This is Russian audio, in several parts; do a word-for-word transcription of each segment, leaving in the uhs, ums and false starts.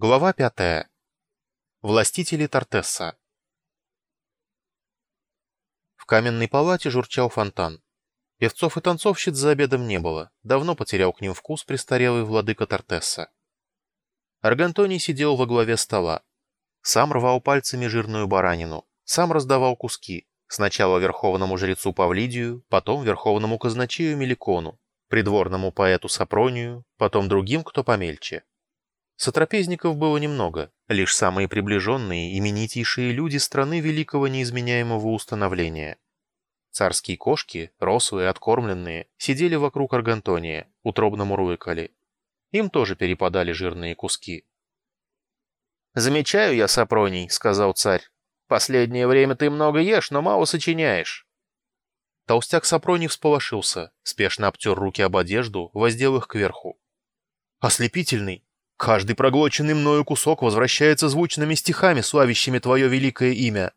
Глава пятая. Властители Тартесса. В каменной палате журчал фонтан. Певцов и танцовщиц за обедом не было, давно потерял к ним вкус престарелый владыка Тартесса. Аргантоний сидел во главе стола. Сам рвал пальцами жирную баранину, сам раздавал куски, сначала верховному жрецу Павлидию, потом верховному казначею Меликону, придворному поэту Сапронию, потом другим, кто помельче. Сотрапезников было немного, лишь самые приближенные, именитейшие люди страны великого неизменяемого установления. Царские кошки, рослые, откормленные, сидели вокруг Аргантония, утробно мурлыкали. Им тоже перепадали жирные куски. «Замечаю я, Сапроний», — сказал царь. «Последнее время ты много ешь, но мало сочиняешь». Толстяк Сапроний всполошился, спешно обтер руки об одежду, воздел их кверху. «Ослепительный! Каждый проглоченный мною кусок возвращается звучными стихами, славящими твое великое имя».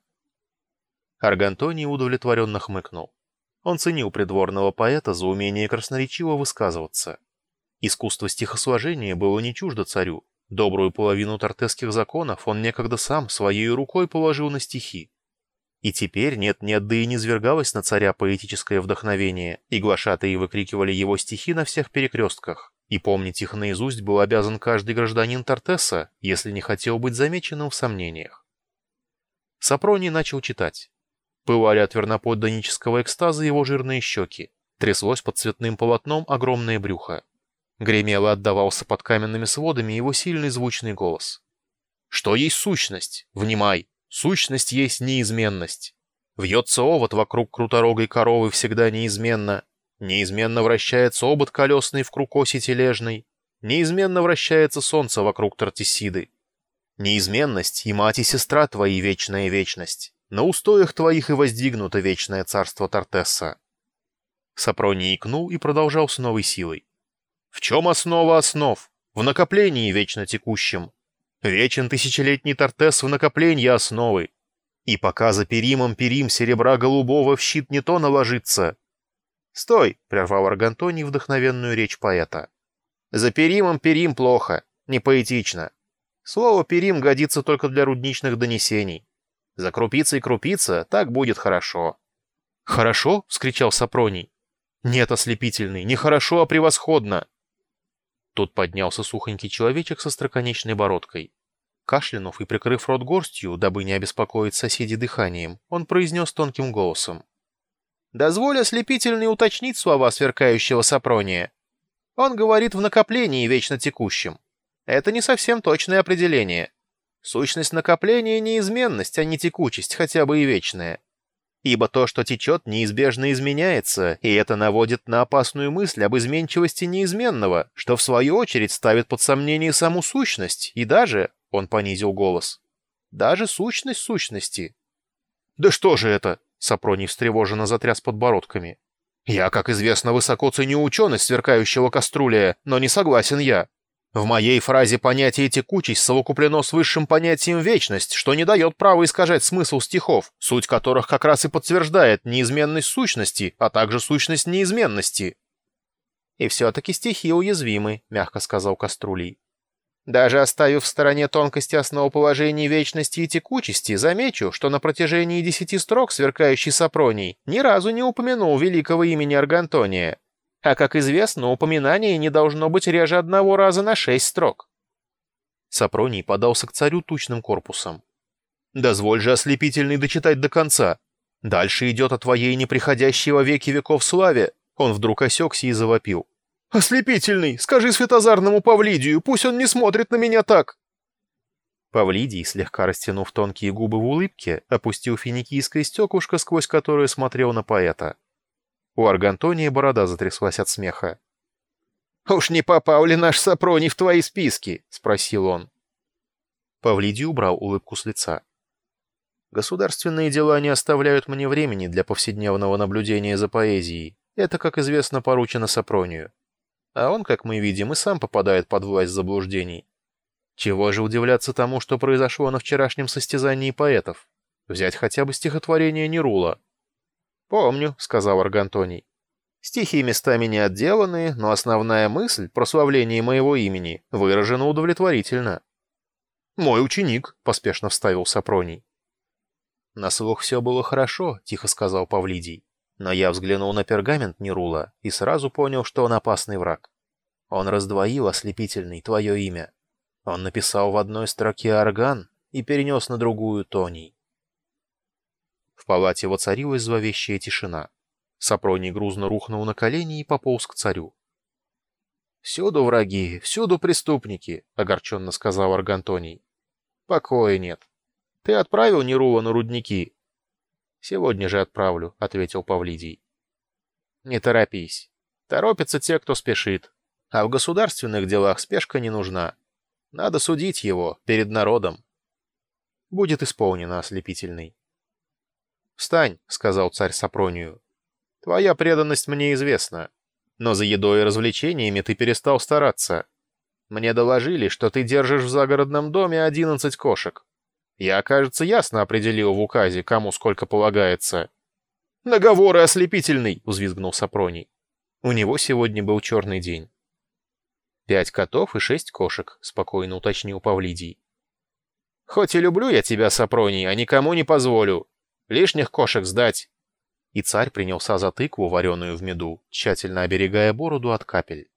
Аргантоний удовлетворенно хмыкнул. Он ценил придворного поэта за умение красноречиво высказываться. Искусство стихосложения было не чуждо царю. Добрую половину тартесских законов он некогда сам своей рукой положил на стихи. И теперь нет-нет, да и низвергалось на царя поэтическое вдохновение, и глашатаи выкрикивали его стихи на всех перекрестках. И помнить их наизусть был обязан каждый гражданин Тартесса, если не хотел быть замеченным в сомнениях. Сапроний начал читать. Пылали от верноподданнического экстаза его жирные щеки, тряслось под цветным полотном огромное брюхо. Гремело отдавался под каменными сводами его сильный звучный голос. «Что есть сущность? Внимай! Сущность есть неизменность. Вьется овод вокруг круторогой коровы всегда неизменно. Неизменно вращается обод колесный в круг оси тележной. Неизменно вращается солнце вокруг Тартесиды. Неизменность и мать и сестра твои вечная вечность. На устоях твоих и воздвигнуто вечное царство Тартесса». Сапроний икнул и продолжал с новой силой. «В чем основа основ? В накоплении вечно текущем. Вечен тысячелетний Тартесс в накоплении основы. И пока за перимом перим серебра голубого в щит не то наложится». «Стой!» — прервал Аргантоний вдохновенную речь поэта. «За перимом перим плохо, не поэтично. Слово перим годится только для рудничных донесений. За крупицей крупица так будет хорошо». «Хорошо?» — вскричал Сапроний. «Нет, ослепительный, не хорошо, а превосходно». Тут поднялся сухонький человечек со строконечной бородкой. Кашлянув и прикрыв рот горстью, дабы не обеспокоить соседей дыханием, он произнес тонким голосом. «Дозволь ослепительный уточнить слова сверкающего Сапрония. Он говорит в накоплении вечно текущем. Это не совсем точное определение. Сущность накопления — неизменность, а не текучесть, хотя бы и вечная. Ибо то, что течет, неизбежно изменяется, и это наводит на опасную мысль об изменчивости неизменного, что в свою очередь ставит под сомнение саму сущность, и даже, — он понизил голос, — даже сущность сущности». «Да что же это?» — Сапроний встревоженно затряс подбородками. «Я, как известно, высоко ценю ученость сверкающего каструлия, но не согласен я. В моей фразе понятие «текучесть» совокуплено с высшим понятием «вечность», что не дает права искажать смысл стихов, суть которых как раз и подтверждает неизменность сущности, а также сущность неизменности». «И все-таки стихи уязвимы», — мягко сказал Каструлий. «Даже оставив в стороне тонкости основоположений вечности и текучести, замечу, что на протяжении десяти строк сверкающий Сапроний ни разу не упомянул великого имени Аргантония. А, как известно, упоминание не должно быть реже одного раза на шесть строк». Сапроний подался к царю тучным корпусом. «Дозволь же, ослепительный, дочитать до конца. Дальше идет о твоей неприходящей во веки веков славе». Он вдруг осекся и завопил. «Ослепительный, скажи Святозарному Павлидию, пусть он не смотрит на меня так!» Павлидий, слегка растянув тонкие губы в улыбке, опустил финикийское стеклышко, сквозь которое смотрел на поэта. У Аргантония борода затряслась от смеха. «Уж не попал ли наш Сапроний в твои списки?» — спросил он. Павлидий убрал улыбку с лица. «Государственные дела не оставляют мне времени для повседневного наблюдения за поэзией. Это, как известно, поручено Сапронию. А он, как мы видим, и сам попадает под власть заблуждений. Чего же удивляться тому, что произошло на вчерашнем состязании поэтов? Взять хотя бы стихотворение Нерула». «Помню», — сказал Аргантоний. «Стихи местами не отделаны, но основная мысль, прославление моего имени, выражена удовлетворительно». «Мой ученик», — поспешно вставил Сапроний. «На слух все было хорошо», — тихо сказал Павлидий. «Но я взглянул на пергамент Нерула и сразу понял, что он опасный враг. Он раздвоил, ослепительный, твое имя. Он написал в одной строке орган и перенес на другую тоний». В палате воцарилась зловещая тишина. Сапроний грузно рухнул на колени и пополз к царю. «Всюду враги, всюду преступники», — огорченно сказал Аргантоний. «Покоя нет. Ты отправил Нерула на рудники?» «Сегодня же отправлю», — ответил Павлидий. «Не торопись. Торопятся те, кто спешит. А в государственных делах спешка не нужна. Надо судить его перед народом». «Будет исполнено, ослепительный». «Встань», — сказал царь Сапронию. «Твоя преданность мне известна. Но за едой и развлечениями ты перестал стараться. Мне доложили, что ты держишь в загородном доме одиннадцать кошек. Я, кажется, ясно определил в указе, кому сколько полагается». «Наговоры ослепительный!» — взвизгнул Сапроний. У него сегодня был черный день. «Пять котов и шесть кошек», — спокойно уточнил Павлидий. «Хоть и люблю я тебя, Сапроний, а никому не позволю. Лишних кошек сдать». И царь принялся за тыкву, вареную в меду, тщательно оберегая бороду от капель.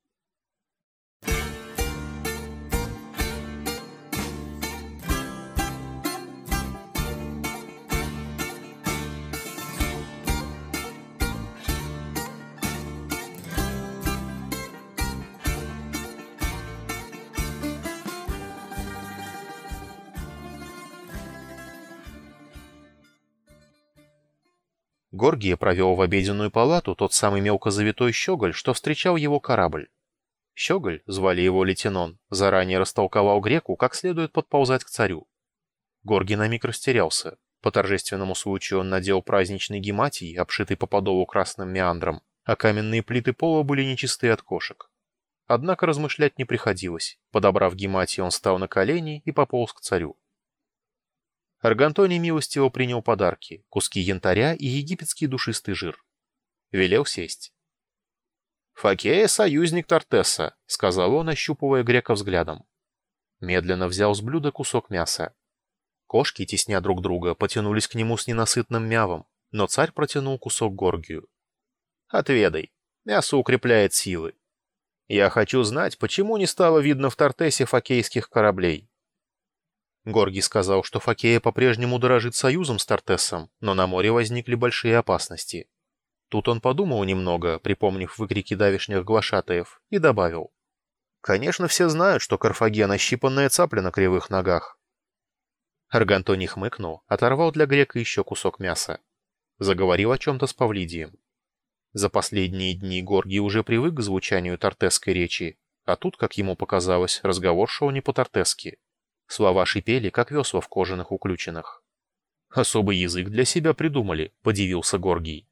Горгия провел в обеденную палату тот самый мелкозавитой щеголь, что встречал его корабль. Щеголь, звали его Летенон, заранее растолковал греку, как следует подползать к царю. Горгий на миг растерялся. По торжественному случаю он надел праздничный гематий, обшитый по подолу красным меандром, а каменные плиты пола были нечистые от кошек. Однако размышлять не приходилось. Подобрав гематий, он встал на колени и пополз к царю. Аргантоний милостиво принял подарки, куски янтаря и египетский душистый жир. Велел сесть. «Фокея — союзник Тартесса», — сказал он, ощупывая грека взглядом. Медленно взял с блюда кусок мяса. Кошки, тесня друг друга, потянулись к нему с ненасытным мявом, но царь протянул кусок Горгию. «Отведай. Мясо укрепляет силы. Я хочу знать, почему не стало видно в Тартессе фокейских кораблей». Горгий сказал, что Фокея по-прежнему дорожит союзом с Тартессом, но на море возникли большие опасности. Тут он подумал немного, припомнив выкрики давешних глашатаев, и добавил. «Конечно, все знают, что Карфаген — ощипанная цапля на кривых ногах». Аргантоний хмыкнул, оторвал для грека еще кусок мяса. Заговорил о чем-то с Павлидием. За последние дни Горгий уже привык к звучанию тартесской речи, а тут, как ему показалось, разговор шел не по-тартесски. Слова шипели, как весла в кожаных уключинах. «Особый язык для себя придумали», — подивился Горгий.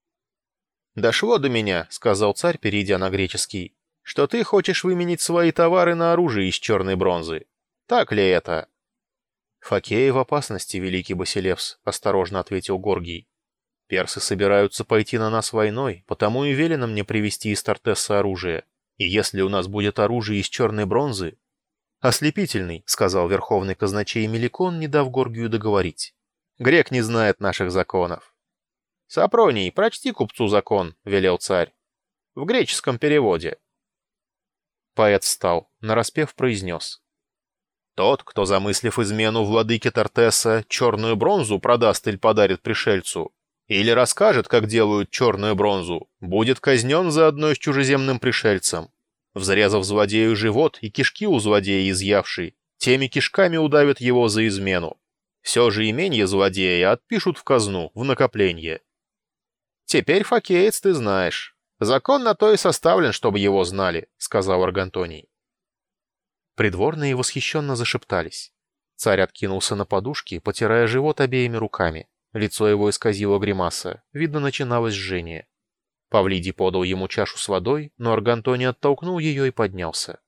«Дошло до меня», — сказал царь, перейдя на греческий, «что ты хочешь выменить свои товары на оружие из черной бронзы. Так ли это?» «Фокеи в опасности, великий Басилевс», — осторожно ответил Горгий. «Персы собираются пойти на нас войной, потому и велено мне привезти из Тартесса оружие. И если у нас будет оружие из черной бронзы...» «Ослепительный», — сказал верховный казначей Меликон, не дав Горгию договорить. «Грек не знает наших законов». «Сапроний, прочти купцу закон», — велел царь. «В греческом переводе». Поэт встал, нараспев произнес. «Тот, кто, замыслив измену владыке Тартесса, черную бронзу продаст или подарит пришельцу, или расскажет, как делают черную бронзу, будет казнен заодно с чужеземным пришельцем. Взрезав злодею живот и кишки у злодея изъявший, теми кишками удавят его за измену. Все же именье злодея отпишут в казну, в накопленье. Теперь, фокеец, ты знаешь. Закон на то и составлен, чтобы его знали», — сказал Аргантоний. Придворные восхищенно зашептались. Царь откинулся на подушки, потирая живот обеими руками. Лицо его исказило гримаса, видно, начиналось жжение. Павлидий подал ему чашу с водой, но Аргантоний оттолкнул ее и поднялся.